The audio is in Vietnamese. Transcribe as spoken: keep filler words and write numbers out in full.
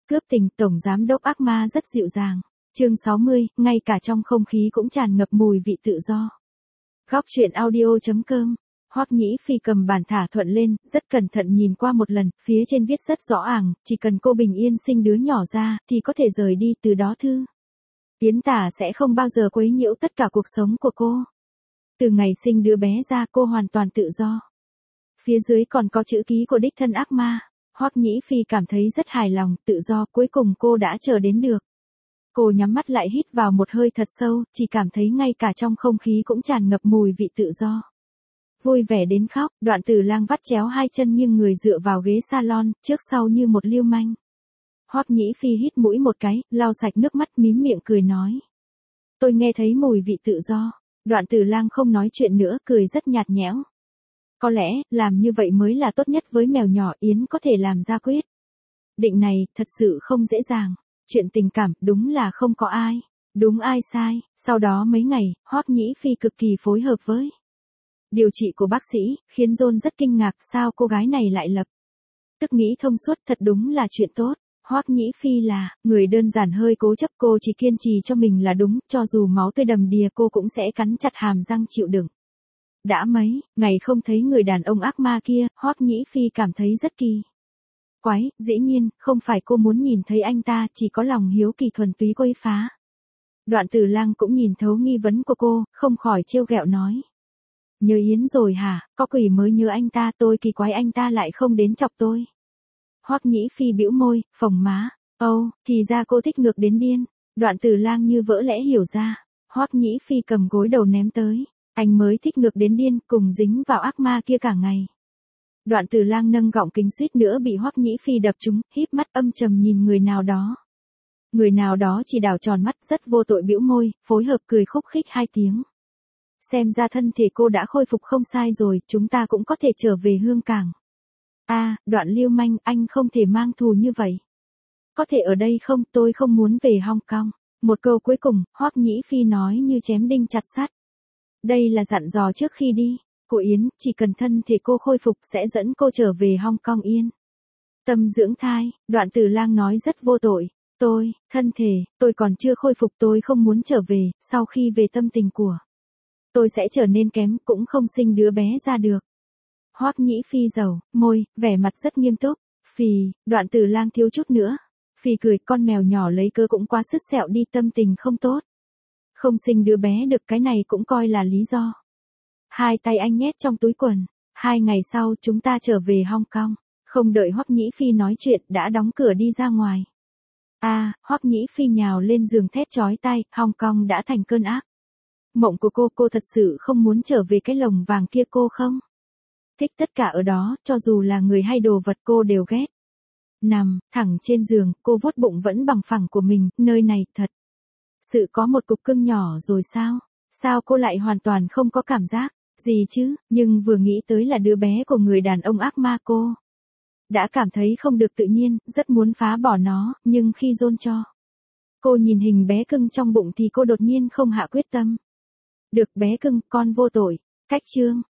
Cướp tình, tổng giám đốc ác ma rất dịu dàng. Chương sáu mươi, ngay cả trong không khí cũng tràn ngập mùi vị tự do. Góc truyện audio chấm com. Hoắc Nhĩ Phi cầm bản thả thuận lên, rất cẩn thận nhìn qua một lần, phía trên viết rất rõ ràng, chỉ cần cô bình yên sinh đứa nhỏ ra, thì có thể rời đi từ đó thư. Yến Tả sẽ không bao giờ quấy nhiễu tất cả cuộc sống của cô. Từ ngày sinh đứa bé ra cô hoàn toàn tự do. Phía dưới còn có chữ ký của đích thân ác ma. Hoắc Nhĩ Phi cảm thấy rất hài lòng, tự do, cuối cùng cô đã chờ đến được. Cô nhắm mắt lại hít vào một hơi thật sâu, chỉ cảm thấy ngay cả trong không khí cũng tràn ngập mùi vị tự do. Vui vẻ đến khóc, Đoạn Tử Lang vắt chéo hai chân nghiêng người dựa vào ghế salon, trước sau như một lưu manh. Hoắc Nhĩ Phi hít mũi một cái, lau sạch nước mắt mím miệng cười nói. Tôi nghe thấy mùi vị tự do. Đoạn Tử Lang không nói chuyện nữa, cười rất nhạt nhẽo. Có lẽ, làm như vậy mới là tốt nhất với mèo nhỏ. Yến có thể làm ra quyết định này, thật sự không dễ dàng. Chuyện tình cảm, đúng là không có ai đúng ai sai. Sau đó mấy ngày, Hoắc Nhĩ Phi cực kỳ phối hợp với điều trị của bác sĩ, khiến John rất kinh ngạc sao cô gái này lại lập tức nghĩ thông suốt, thật đúng là chuyện tốt. Hoắc Nhĩ Phi là người đơn giản hơi cố chấp, cô chỉ kiên trì cho mình là đúng, cho dù máu tươi đầm đìa cô cũng sẽ cắn chặt hàm răng chịu đựng. Đã mấy ngày không thấy người đàn ông ác ma kia, Hoắc Nhĩ Phi cảm thấy rất kỳ quái, dĩ nhiên, không phải cô muốn nhìn thấy anh ta, chỉ có lòng hiếu kỳ thuần túy quấy phá. Đoạn Tử Lang cũng nhìn thấu nghi vấn của cô, không khỏi trêu ghẹo nói. Nhớ Yến rồi hả, có quỷ mới nhớ anh ta, tôi kỳ quái anh ta lại không đến chọc tôi. Hoắc Nhĩ Phi bĩu môi, phồng má, âu, oh, thì ra cô thích ngược đến điên. Đoạn Tử Lang như vỡ lẽ hiểu ra. Hoắc Nhĩ Phi cầm gối đầu ném tới. Anh mới thích ngược đến điên, cùng dính vào ác ma kia cả ngày. Đoạn Tử Lang nâng gọng kính suýt nữa bị Hoắc Nhĩ Phi đập trúng, híp mắt âm trầm nhìn người nào đó. Người nào đó chỉ đảo tròn mắt rất vô tội bĩu môi, phối hợp cười khúc khích hai tiếng. Xem ra thân thể cô đã khôi phục không sai rồi, chúng ta cũng có thể trở về Hương Cảng. A, à, Đoạn lưu manh, anh không thể mang thù như vậy. Có thể ở đây không, tôi không muốn về Hong Kong. Một câu cuối cùng, Hoắc Nhĩ Phi nói như chém đinh chặt sắt. Đây là dặn dò trước khi đi. Cô Yến, chỉ cần thân thể cô khôi phục sẽ dẫn cô trở về Hong Kong yên tâm dưỡng thai. Đoạn Tử Lang nói rất vô tội. Tôi, thân thể, tôi còn chưa khôi phục, tôi không muốn trở về, sau khi về tâm tình của tôi sẽ trở nên kém, cũng không sinh đứa bé ra được. Hoắc Nhĩ Phi dầu, môi, vẻ mặt rất nghiêm túc. Phì, Đoạn Tử Lang thiếu chút nữa. Phì cười, con mèo nhỏ lấy cơ cũng quá sứt sẹo đi, tâm tình không tốt. Không sinh đứa bé được, cái này cũng coi là lý do. Hai tay anh nhét trong túi quần. Hai ngày sau chúng ta trở về Hong Kong. Không đợi Hoắc Nhĩ Phi nói chuyện, đã đóng cửa đi ra ngoài. A, à, Hoắc Nhĩ Phi nhào lên giường thét chói tai, Hong Kong đã thành cơn ác mộng của cô, cô thật sự không muốn trở về cái lồng vàng kia, cô không thích tất cả ở đó, cho dù là người hay đồ vật cô đều ghét. Nằm thẳng trên giường, cô vuốt bụng vẫn bằng phẳng của mình, nơi này thật sự có một cục cưng nhỏ rồi sao? Sao cô lại hoàn toàn không có cảm giác gì chứ? Nhưng vừa nghĩ tới là đứa bé của người đàn ông ác ma, cô đã cảm thấy không được tự nhiên, rất muốn phá bỏ nó, nhưng khi John cho cô nhìn hình bé cưng trong bụng thì cô đột nhiên không hạ quyết tâm. Được bé cưng, con vô tội. Cách chương